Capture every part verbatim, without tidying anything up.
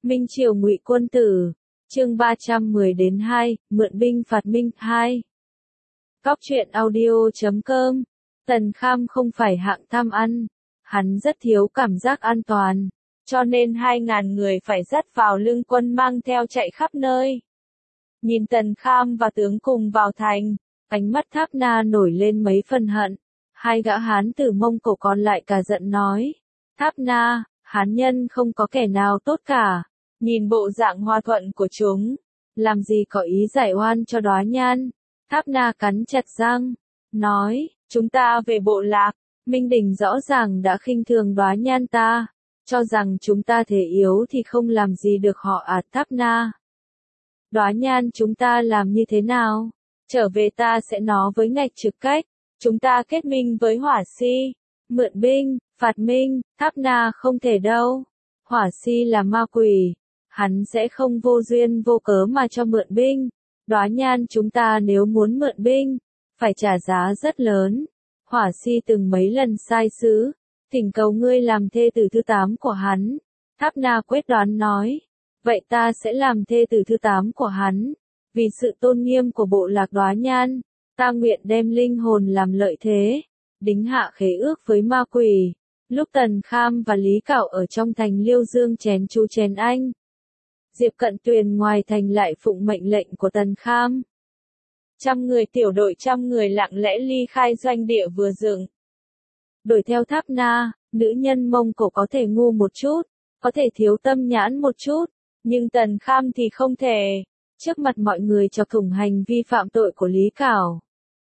Minh Triều Ngụy Quân Tử, chương ba trăm mười đến hai, mượn binh phạt Minh hai. Góc truyện audio chấm com. Tần Kham không phải hạng tham ăn, hắn rất thiếu cảm giác an toàn, cho nên hai ngàn người phải dắt vào lưng quân mang theo chạy khắp nơi. Nhìn Tần Kham và tướng cùng vào thành, ánh mắt Tháp Na nổi lên mấy phần hận. Hai gã hán tử Mông Cổ còn lại cả giận nói, Tháp Na, hán nhân không có kẻ nào tốt cả, nhìn bộ dạng hòa thuận của chúng, làm gì có ý giải oan cho Đóa Nhan. Tháp Na cắn chặt răng, nói, chúng ta về bộ lạc, Minh Đình rõ ràng đã khinh thường Đóa Nhan ta, cho rằng chúng ta thể yếu thì không làm gì được họ à. Tháp Na, Đóa Nhan chúng ta làm như thế nào? Trở về ta sẽ nói với Ngạch Trực Cách, chúng ta kết minh với Hỏa Si, mượn binh, phạt Minh. Tháp Na không thể đâu, Hỏa Si là ma quỷ, hắn sẽ không vô duyên vô cớ mà cho mượn binh. Đóa Nhan chúng ta nếu muốn mượn binh, phải trả giá rất lớn. Hỏa Si từng mấy lần sai sứ, thỉnh cầu ngươi làm thê tử thứ tám của hắn. Tháp Na quyết đoán nói, vậy ta sẽ làm thê tử thứ tám của hắn. Vì sự tôn nghiêm của bộ lạc Đóa Nhan, ta nguyện đem linh hồn làm lợi thế, đính hạ khế ước với ma quỷ. Lúc Tần Kham và Lý Cảo ở trong thành Liêu Dương chén chú chén anh, Diệp Cận Tuyền ngoài thành lại phụng mệnh lệnh của Tần Kham. Trăm người tiểu đội trăm người lặng lẽ ly khai doanh địa vừa dựng. Đuổi theo Tháp Na, nữ nhân Mông Cổ có thể ngu một chút, có thể thiếu tâm nhãn một chút, nhưng Tần Kham thì không thể. Trước mặt mọi người chọc thủng hành vi phạm tội của Lý Cảo.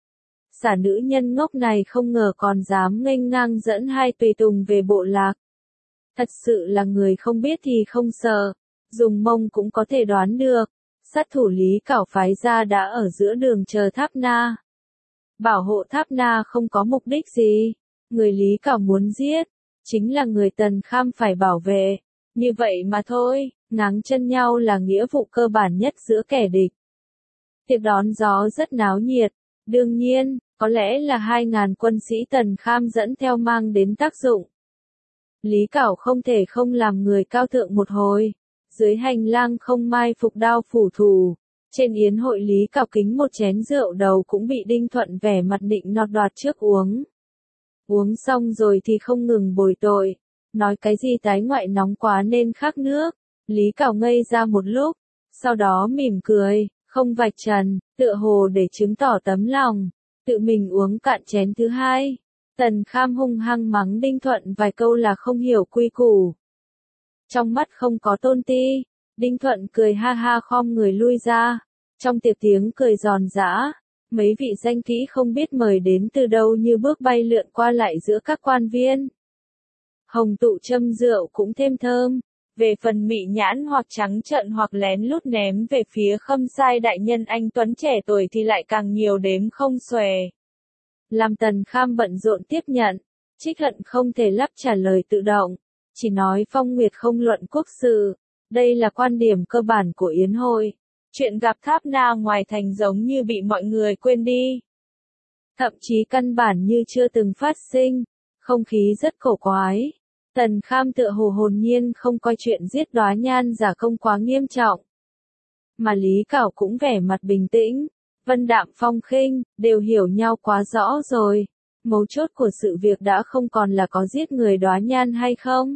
Xả nữ nhân ngốc này không ngờ còn dám nghênh ngang dẫn hai tùy tùng về bộ lạc. Thật sự là người không biết thì không sợ, dùng mông cũng có thể đoán được. Sát thủ Lý Cảo phái ra đã ở giữa đường chờ Tháp Na. Bảo hộ Tháp Na không có mục đích gì, người Lý Cảo muốn giết, chính là người Tần Kham phải bảo vệ, như vậy mà thôi. Ngáng chân nhau là nghĩa vụ cơ bản nhất giữa kẻ địch. Tiệc đón gió rất náo nhiệt, đương nhiên, có lẽ là hai ngàn quân sĩ Tần Kham dẫn theo mang đến tác dụng. Lý Cảo không thể không làm người cao thượng một hồi, dưới hành lang không mai phục đao phủ thủ, trên yến hội Lý Cảo kính một chén rượu đầu cũng bị Đinh Thuận vẻ mặt nịnh nọt đoạt trước uống. Uống xong rồi thì không ngừng bồi tội, nói cái gì tái ngoại nóng quá nên khát nước. Lý Cảo ngây ra một lúc, sau đó mỉm cười, không vạch trần, tựa hồ để chứng tỏ tấm lòng, tự mình uống cạn chén thứ hai. Tần Kham hung hăng mắng Đinh Thuận vài câu là không hiểu quy củ. Trong mắt không có tôn ti, Đinh Thuận cười ha ha khom người lui ra, trong tiệc tiếng cười giòn giã, mấy vị danh kỹ không biết mời đến từ đâu như bước bay lượn qua lại giữa các quan viên. Hồng tụ châm rượu cũng thêm thơm. Về phần mị nhãn hoặc trắng trợn hoặc lén lút ném về phía Khâm Sai đại nhân anh tuấn trẻ tuổi thì lại càng nhiều đếm không xuể. Làm Tần Kham bận rộn tiếp nhận, Trích Hận không thể lắp trả lời tự động, chỉ nói Phong Nguyệt không luận quốc sự. Đây là quan điểm cơ bản của yến hội. Chuyện gặp Tháp Na ngoài thành giống như bị mọi người quên đi. Thậm chí căn bản như chưa từng phát sinh, không khí rất cổ quái. Tần Kham tựa hồ hồn nhiên không coi chuyện giết Đóa Nhan giả công quá nghiêm trọng. Mà Lý Cảo cũng vẻ mặt bình tĩnh, vân đạm phong khinh, đều hiểu nhau quá rõ rồi. Mấu chốt của sự việc đã không còn là có giết người Đóa Nhan hay không,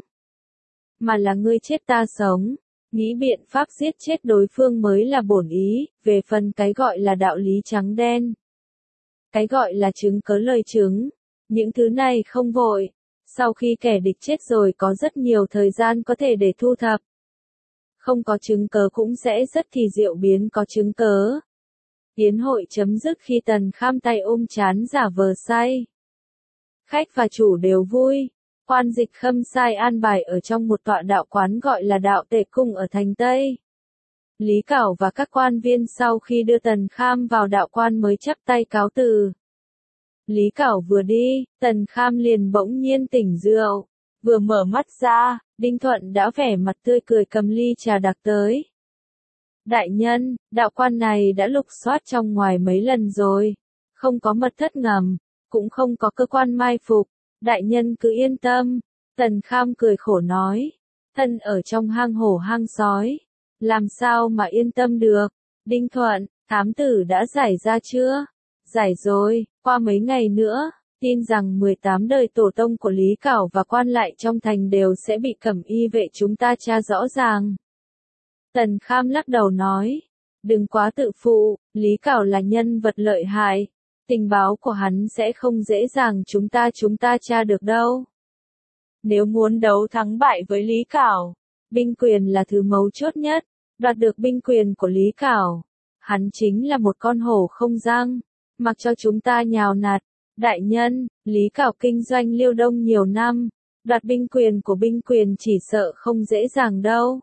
mà là ngươi chết ta sống, nghĩ biện pháp giết chết đối phương mới là bổn ý. Về phần cái gọi là đạo lý trắng đen, cái gọi là chứng cớ lời chứng, những thứ này không vội. Sau khi kẻ địch chết rồi có rất nhiều thời gian có thể để thu thập. Không có chứng cớ cũng sẽ rất thì diệu biến có chứng cớ. Yến hội chấm dứt khi Tần Kham tay ôm chán giả vờ say. Khách và chủ đều vui. Quan dịch Khâm Sai an bài ở trong một tọa đạo quán gọi là đạo Tề Cung ở thành Tây. Lý Cảo và các quan viên sau khi đưa Tần Kham vào đạo quan mới chắp tay cáo từ. Lý Cảo vừa đi, Tần Kham liền bỗng nhiên tỉnh rượu. Vừa mở mắt ra, Đinh Thuận đã vẻ mặt tươi cười cầm ly trà đặc tới. Đại nhân, đạo quan này đã lục soát trong ngoài mấy lần rồi. Không có mật thất ngầm, cũng không có cơ quan mai phục. Đại nhân cứ yên tâm. Tần Kham cười khổ nói. thân ở trong hang hổ hang sói, làm sao mà yên tâm được. Đinh Thuận, thám tử đã giải ra chưa? Giải rồi, qua mấy ngày nữa, tin rằng mười tám đời tổ tông của Lý Cảo và quan lại trong thành đều sẽ bị Cẩm Y vệ chúng ta tra rõ ràng. Tần Kham lắc đầu nói, đừng quá tự phụ, Lý Cảo là nhân vật lợi hại, tình báo của hắn sẽ không dễ dàng chúng ta chúng ta tra được đâu. Nếu muốn đấu thắng bại với Lý Cảo, binh quyền là thứ mấu chốt nhất, đoạt được binh quyền của Lý Cảo, hắn chính là một con hổ không răng, mặc cho chúng ta nhào nạt. Đại nhân, Lý Cảo kinh doanh Liêu Đông nhiều năm, đoạt binh quyền của binh quyền chỉ sợ không dễ dàng đâu.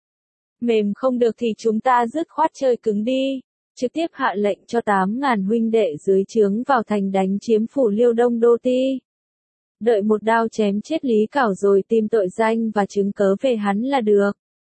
Mềm không được thì chúng ta dứt khoát chơi cứng đi, trực tiếp hạ lệnh cho tám ngàn huynh đệ dưới trướng vào thành đánh chiếm phủ Liêu Đông đô ti. Đợi một đao chém chết Lý Cảo rồi tìm tội danh và chứng cớ về hắn là được.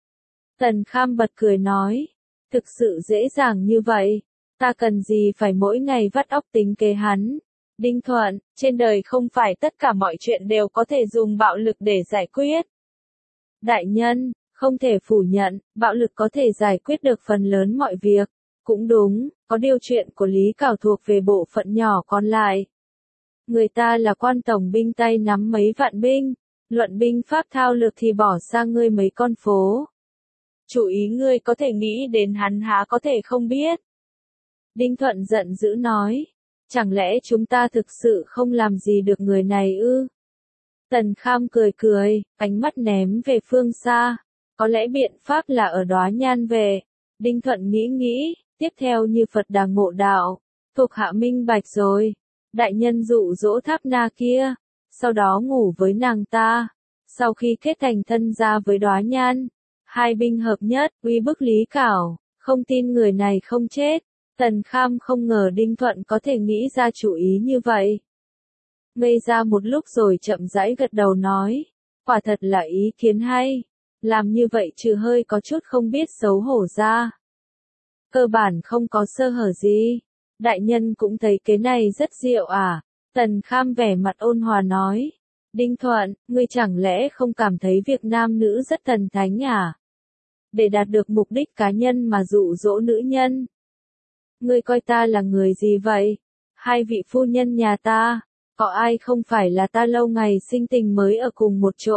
Tần Kham bật cười nói, thực sự dễ dàng như vậy, ta cần gì phải mỗi ngày vắt óc tính kế hắn. Đinh Thuận, trên đời không phải tất cả mọi chuyện đều có thể dùng bạo lực để giải quyết. Đại nhân, không thể phủ nhận, bạo lực có thể giải quyết được phần lớn mọi việc. Cũng đúng, có điều chuyện của Lý Cảo thuộc về bộ phận nhỏ còn lại. Người ta là quan tổng binh tay nắm mấy vạn binh, luận binh pháp thao lược thì bỏ sang ngươi mấy con phố. Chủ ý ngươi có thể nghĩ đến hắn há có thể không biết. Đinh Thuận giận dữ nói. Chẳng lẽ chúng ta thực sự không làm gì được người này ư? Tần Kham cười cười, ánh mắt ném về phương xa. Có lẽ biện pháp là ở Đóa Nhan về. Đinh Thuận nghĩ nghĩ, tiếp theo như Phật Đà ngộ đạo. Thuộc hạ minh bạch rồi. Đại nhân dụ dỗ Tháp Na kia, sau đó ngủ với nàng ta. Sau khi kết thành thân gia với Đóa Nhan, hai binh hợp nhất, uy bức Lý Cảo, không tin người này không chết. Tần Kham không ngờ Đinh Thuận có thể nghĩ ra chủ ý như vậy. Ngây ra một lúc rồi chậm rãi gật đầu nói, quả thật là ý kiến hay, làm như vậy trừ hơi có chút không biết xấu hổ ra. Cơ bản không có sơ hở gì, đại nhân cũng thấy cái này rất diệu à, Tần Kham vẻ mặt ôn hòa nói, Đinh Thuận, ngươi chẳng lẽ không cảm thấy việc nam nữ rất thần thánh à? Để đạt được mục đích cá nhân mà dụ dỗ nữ nhân. Ngươi coi ta là người gì vậy? Hai vị phu nhân nhà ta, có ai không phải là ta lâu ngày sinh tình mới ở cùng một chỗ?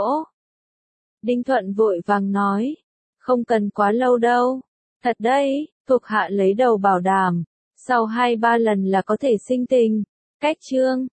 Đinh Thuận vội vàng nói, không cần quá lâu đâu. Thật đấy, thuộc hạ lấy đầu bảo đảm, sau hai ba lần là có thể sinh tình. Cách chương